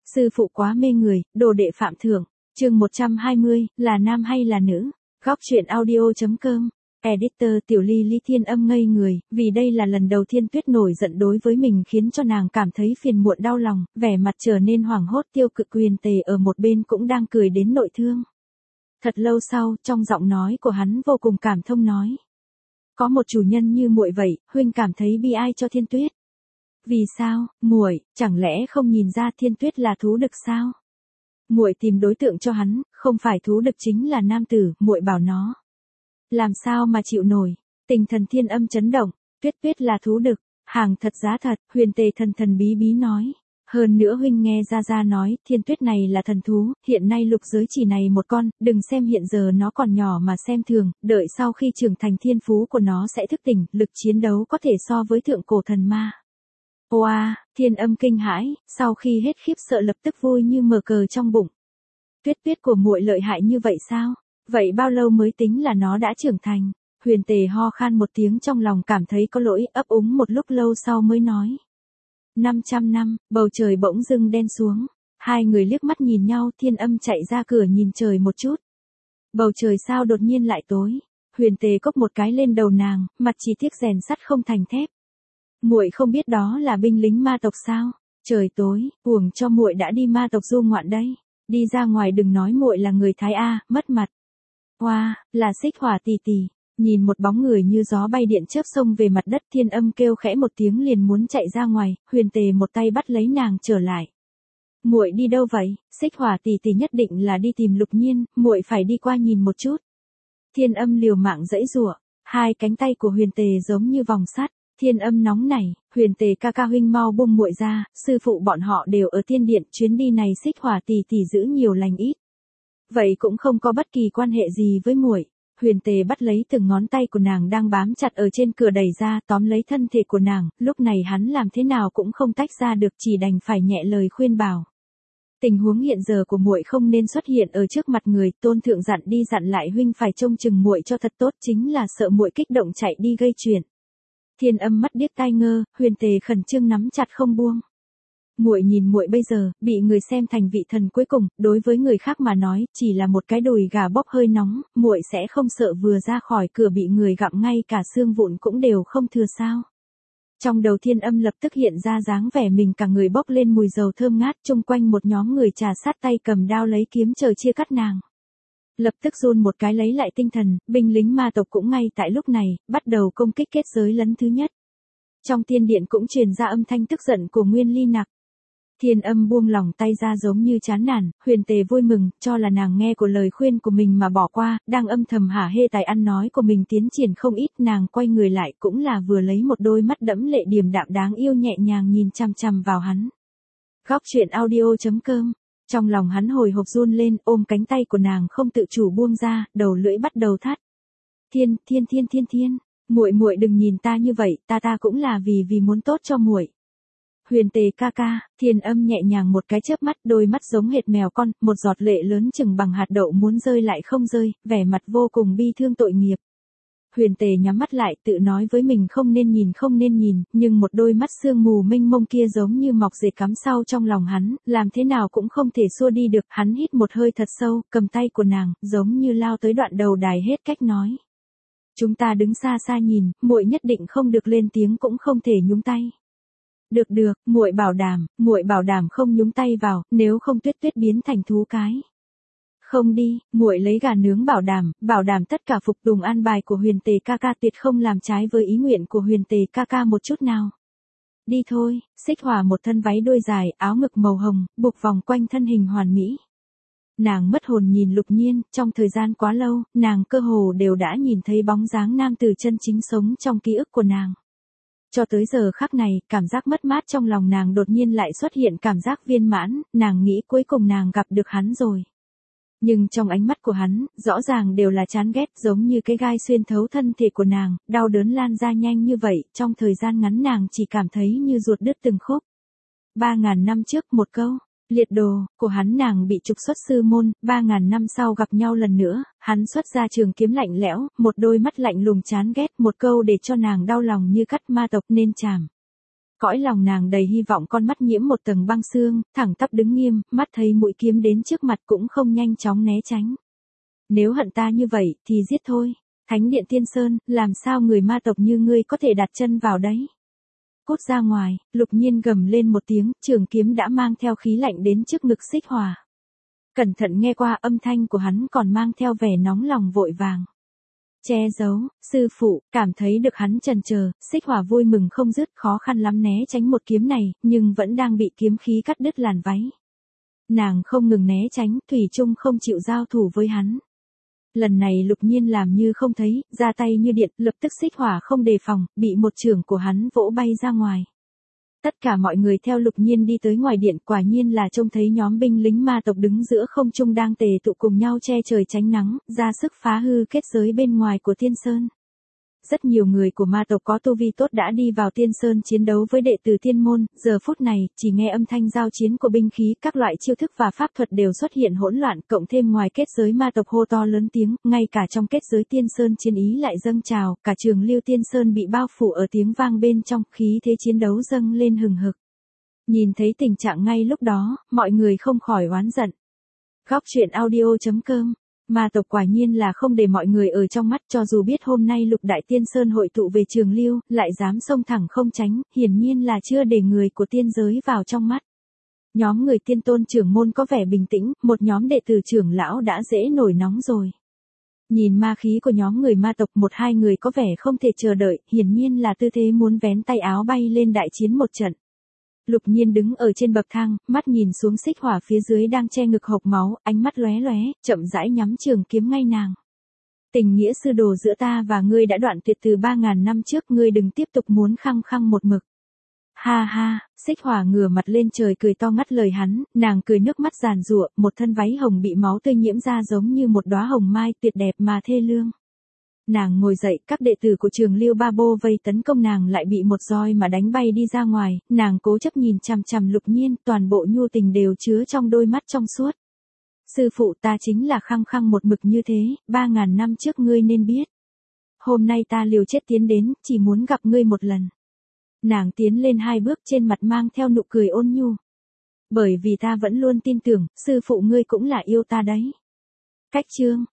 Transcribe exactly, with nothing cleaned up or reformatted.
Sư phụ quá mê người, đồ đệ phạm thượng. Chương một trăm hai mươi, là nam hay là nữ? Góc truyện audio.com. Editor Tiểu Ly Ly Thiên Âm ngây người, vì đây là lần đầu Thiên Tuyết nổi giận đối với mình khiến cho nàng cảm thấy phiền muộn đau lòng, vẻ mặt trở nên hoảng hốt. Tiêu Cực Huyền Tề ở một bên cũng đang cười đến nội thương. Thật lâu sau, trong giọng nói của hắn vô cùng cảm thông nói: có một chủ nhân như muội vậy, huynh cảm thấy bi ai cho Thiên Tuyết. Vì sao, muội, chẳng lẽ không nhìn ra Thiên Tuyết là thú đực sao? Muội tìm đối tượng cho hắn, không phải thú đực chính là nam tử, muội bảo nó làm sao mà chịu nổi. Tinh thần Thiên Âm chấn động, Tuyết Tuyết là thú đực, hàng thật giá thật. Huyền Tề thần thần bí bí nói: hơn nữa huynh nghe ra ra nói, Thiên Tuyết này là thần thú, hiện nay lục giới chỉ này một con, đừng xem hiện giờ nó còn nhỏ mà xem thường, đợi sau khi trưởng thành thiên phú của nó sẽ thức tỉnh, lực chiến đấu có thể so với thượng cổ thần ma. Oa, Thiên Âm kinh hãi, sau khi hết khiếp sợ lập tức vui như mở cờ trong bụng. Tuyết Tuyết của muội lợi hại như vậy sao? Vậy bao lâu mới tính là nó đã trưởng thành? Huyền Tề ho khan một tiếng, trong lòng cảm thấy có lỗi, ấp úng một lúc lâu sau mới nói: năm trăm năm. Bầu trời bỗng dưng đen xuống. Hai người liếc mắt nhìn nhau. Thiên Âm chạy ra cửa nhìn trời một chút. Bầu trời sao đột nhiên lại tối? Huyền Tề cốc một cái lên đầu nàng, mặt chỉ tiếc rèn sắt không thành thép. Muội không biết đó là binh lính ma tộc sao? Trời tối, uổng cho muội đã đi ma tộc du ngoạn đấy. Đi ra ngoài đừng nói muội là người Thái A, mất mặt. Oa, wow, là Xích Hỏa tỷ tỷ. Nhìn một bóng người như gió bay điện chớp xông về mặt đất, Thiên Âm kêu khẽ một tiếng liền muốn chạy ra ngoài. Huyền Tề một tay bắt lấy nàng trở lại. Muội đi đâu vậy? Xích Hỏa tỷ tỷ nhất định là đi tìm Lục Nhiên, muội phải đi qua nhìn một chút. Thiên Âm liều mạng giãy giụa, hai cánh tay của Huyền Tề giống như vòng sắt. Thiên Âm nóng nảy: Huyền Tề ca ca huynh mau buông muội ra, sư phụ bọn họ đều ở tiên điện, chuyến đi này Xích Hỏa tỷ tỷ giữ nhiều lành ít. Vậy cũng không có bất kỳ quan hệ gì với muội. Huyền Tề bắt lấy từng ngón tay của nàng đang bám chặt ở trên cửa đẩy ra, tóm lấy thân thể của nàng, lúc này hắn làm thế nào cũng không tách ra được, chỉ đành phải nhẹ lời khuyên bảo. Tình huống hiện giờ của muội không nên xuất hiện ở trước mặt người, tôn thượng dặn đi dặn lại huynh phải trông chừng muội cho thật tốt, chính là sợ muội kích động chạy đi gây chuyện. Thiên Âm mắt điếc tai ngơ, Huyền Tề khẩn trương nắm chặt không buông. Muội nhìn muội bây giờ, bị người xem thành vị thần cuối cùng, đối với người khác mà nói, chỉ là một cái đùi gà bóp hơi nóng, muội sẽ không sợ vừa ra khỏi cửa bị người gặm ngay cả xương vụn cũng đều không thừa sao? Trong đầu Thiên Âm lập tức hiện ra dáng vẻ mình cả người bốc lên mùi dầu thơm ngát, chung quanh một nhóm người trà sát tay cầm đao lấy kiếm chờ chia cắt nàng. Lập tức run một cái lấy lại tinh thần, binh lính ma tộc cũng ngay tại lúc này, bắt đầu công kích kết giới lấn thứ nhất. Trong tiên điện cũng truyền ra âm thanh tức giận của Nguyên Ly Nặc. Thiên Âm buông lỏng tay ra giống như chán nản, Huyền Tề vui mừng, cho là nàng nghe của lời khuyên của mình mà bỏ qua, đang âm thầm hả hê tài ăn nói của mình tiến triển không ít, nàng quay người lại cũng là vừa lấy một đôi mắt đẫm lệ điềm đạm đáng yêu nhẹ nhàng nhìn chằm chằm vào hắn. Góc truyện audio.com. Trong lòng hắn hồi hộp run lên, ôm cánh tay của nàng không tự chủ buông ra, đầu lưỡi bắt đầu thắt. Thiên, thiên thiên thiên thiên, muội muội đừng nhìn ta như vậy, ta ta cũng là vì vì muốn tốt cho muội. Huyền Tề ca ca. Thiên Âm nhẹ nhàng một cái chớp mắt, đôi mắt giống hệt mèo con, một giọt lệ lớn chừng bằng hạt đậu muốn rơi lại không rơi, vẻ mặt vô cùng bi thương tội nghiệp. Huyền Tề nhắm mắt lại, tự nói với mình không nên nhìn không nên nhìn, nhưng một đôi mắt sương mù mênh mông kia giống như mọc rễ cắm sau trong lòng hắn, làm thế nào cũng không thể xua đi được. Hắn hít một hơi thật sâu, cầm tay của nàng, giống như lao tới đoạn đầu đài hết cách nói. Chúng ta đứng xa xa nhìn, muội nhất định không được lên tiếng cũng không thể nhúng tay. Được được, muội bảo đảm, muội bảo đảm không nhúng tay vào, nếu không Tuyết Tuyết biến thành thú cái. Không đi, muội lấy gà nướng bảo đảm, bảo đảm tất cả phục tùng an bài của Huyền Tề ca ca, tuyệt không làm trái với ý nguyện của Huyền Tề ca ca một chút nào. Đi thôi. Xích Hỏa một thân váy đuôi dài, áo ngực màu hồng, buộc vòng quanh thân hình hoàn mỹ. Nàng mất hồn nhìn Lục Nhiên, trong thời gian quá lâu, nàng cơ hồ đều đã nhìn thấy bóng dáng nam tử chân chính sống trong ký ức của nàng. Cho tới giờ khắc này, cảm giác mất mát trong lòng nàng đột nhiên lại xuất hiện cảm giác viên mãn, nàng nghĩ cuối cùng nàng gặp được hắn rồi. Nhưng trong ánh mắt của hắn, rõ ràng đều là chán ghét, giống như cái gai xuyên thấu thân thể của nàng, đau đớn lan ra nhanh như vậy, trong thời gian ngắn nàng chỉ cảm thấy như ruột đứt từng khúc. Ba ngàn năm trước một câu, liệt đồ, của hắn nàng bị trục xuất sư môn, ba ngàn năm sau gặp nhau lần nữa, hắn xuất ra trường kiếm lạnh lẽo, một đôi mắt lạnh lùng chán ghét, một câu để cho nàng đau lòng như cắt ma tộc nên chảm. Cõi lòng nàng đầy hy vọng, con mắt nhiễm một tầng băng xương, thẳng tắp đứng nghiêm, mắt thấy mũi kiếm đến trước mặt cũng không nhanh chóng né tránh. Nếu hận ta như vậy, thì giết thôi. Thánh điện Tiên Sơn, làm sao người ma tộc như ngươi có thể đặt chân vào đấy? Cút ra ngoài, Lục Nhiên gầm lên một tiếng, trường kiếm đã mang theo khí lạnh đến trước ngực Xích Hỏa. Cẩn thận nghe qua, âm thanh của hắn còn mang theo vẻ nóng lòng vội vàng. Che giấu, sư phụ, cảm thấy được hắn chần chờ, Xích Hỏa vui mừng không dứt, khó khăn lắm né tránh một kiếm này, nhưng vẫn đang bị kiếm khí cắt đứt làn váy. Nàng không ngừng né tránh, thủy chung không chịu giao thủ với hắn. Lần này Lục Nhiên làm như không thấy, ra tay như điện, lập tức Xích Hỏa không đề phòng, bị một chưởng của hắn vỗ bay ra ngoài. Tất cả mọi người theo Lục Nhiên đi tới ngoài điện, quả nhiên là trông thấy nhóm binh lính ma tộc đứng giữa không trung đang tề tụ cùng nhau che trời tránh nắng, ra sức phá hư kết giới bên ngoài của Tiên Sơn. Rất nhiều người của ma tộc có tu vi tốt đã đi vào Tiên Sơn chiến đấu với đệ tử Tiên môn, giờ phút này, chỉ nghe âm thanh giao chiến của binh khí, các loại chiêu thức và pháp thuật đều xuất hiện hỗn loạn, cộng thêm ngoài kết giới ma tộc hô to lớn tiếng, ngay cả trong kết giới Tiên Sơn chiến ý lại dâng trào, cả trường Lưu Tiên Sơn bị bao phủ ở tiếng vang bên trong, khí thế chiến đấu dâng lên hừng hực. Nhìn thấy tình trạng ngay lúc đó, mọi người không khỏi oán giận. Góc truyện audio chấm com. Ma tộc quả nhiên là không để mọi người ở trong mắt, cho dù biết hôm nay Lục Đại Tiên Sơn hội tụ về Trường Lưu, lại dám xông thẳng không tránh, hiển nhiên là chưa để người của tiên giới vào trong mắt. Nhóm người tiên tôn trưởng môn có vẻ bình tĩnh, một nhóm đệ tử trưởng lão đã dễ nổi nóng rồi. Nhìn ma khí của nhóm người ma tộc, một hai người có vẻ không thể chờ đợi, hiển nhiên là tư thế muốn vén tay áo bay lên đại chiến một trận. Lục Nhiên đứng ở trên bậc thang, mắt nhìn xuống Xích Hỏa phía dưới đang che ngực hộc máu, ánh mắt lóe lóe, chậm rãi nhắm trường kiếm ngay nàng. Tình nghĩa sư đồ giữa ta và ngươi đã đoạn tuyệt từ ba ngàn năm trước, ngươi đừng tiếp tục muốn khăng khăng một mực. Ha ha, Xích Hỏa ngửa mặt lên trời cười to ngắt lời hắn, nàng cười nước mắt giàn giụa, một thân váy hồng bị máu tươi nhiễm ra giống như một đóa hồng mai tuyệt đẹp mà thê lương. Nàng ngồi dậy, các đệ tử của Trường Lưu Ba Bô vây tấn công nàng lại bị một roi mà đánh bay đi ra ngoài, nàng cố chấp nhìn chằm chằm Lục Nhiên, toàn bộ nhu tình đều chứa trong đôi mắt trong suốt. Sư phụ, ta chính là khăng khăng một mực như thế, ba ngàn năm trước ngươi nên biết. Hôm nay ta liều chết tiến đến, chỉ muốn gặp ngươi một lần. Nàng tiến lên hai bước, trên mặt mang theo nụ cười ôn nhu. Bởi vì ta vẫn luôn tin tưởng, sư phụ ngươi cũng là yêu ta đấy. Cách chương